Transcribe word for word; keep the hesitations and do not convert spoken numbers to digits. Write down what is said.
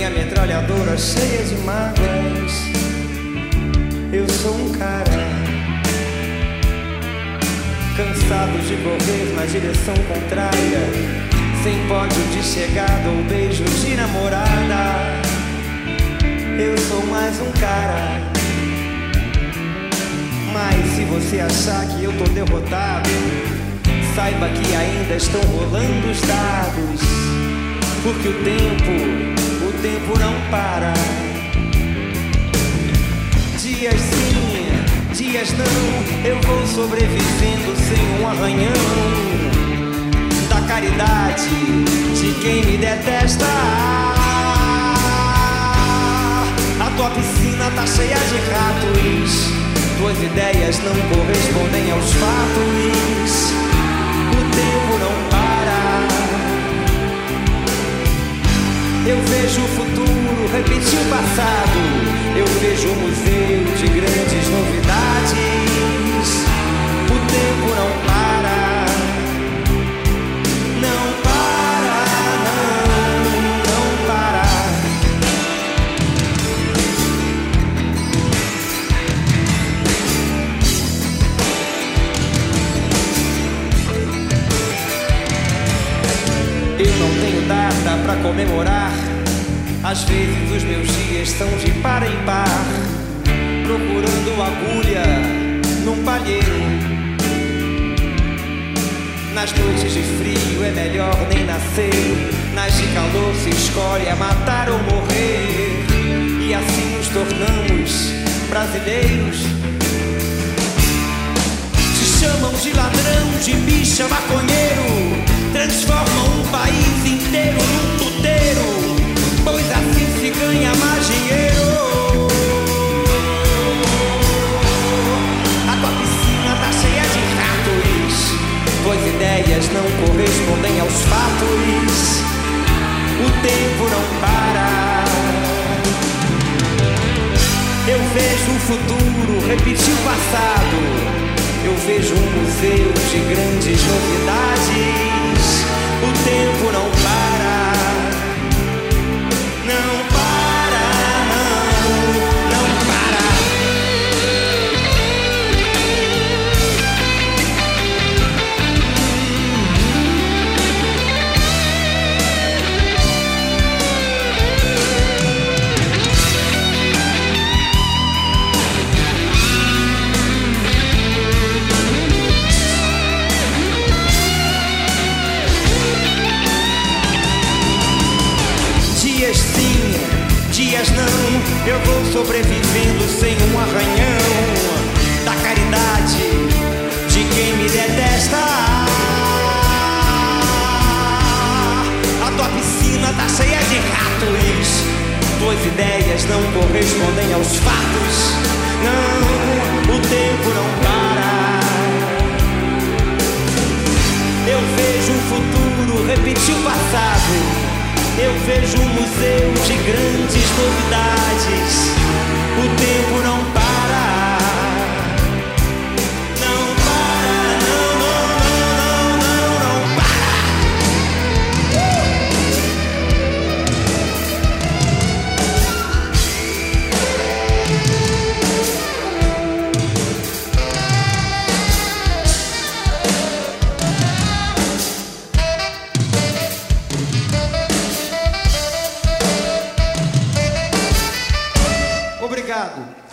minha metralhadora cheia de mágoas. Eu sou um cara cansado de correr na direção contrária, sem pódio de chegada ou beijo de namorada. Eu sou mais um cara. Mas se você achar que eu tô derrotado, saiba que ainda estão rolando os dados, porque o tempo, o tempo não para. Dias sim, dias não, eu vou sobrevivendo sem um arranhão da caridade de quem me detesta. A tua piscina tá cheia de ratos, tuas ideias não correspondem aos fatos. O tempo não para. Eu vejo o futuro repetir o passado. Eu vejo um museu de grandes novidades. O tempo não para. Não para, não, não para. Eu não tenho data pra comemorar. Às vezes os meus dias são de par em par, procurando agulha num palheiro. Nas noites de frio é melhor nem nascer, nas de calor se escolhe a matar ou morrer. E assim nos tornamos brasileiros. Se chamam de ladrão, de bicha, maconheiro, transformam um país inteiro num puteiro, pois assim se ganha mais dinheiro. A tua piscina tá cheia de ratos, tuas ideias não correspondem aos fatos. O tempo não para. Eu vejo o futuro repetir o passado. Eu vejo um museu de grandes novidades. O tempo não para. Não para, não, não para. Dias sim, dias não, eu vou sobrevivendo sem um arranhão da caridade de quem me detesta. A tua piscina tá cheia de ratos, tuas ideias não correspondem aos fatos. Não, o tempo não para. Eu vejo o futuro repetir o passado. Eu vejo um museu de grandes novidades. O tempo não para. Não para, não, não, não, não, não para. Obrigado.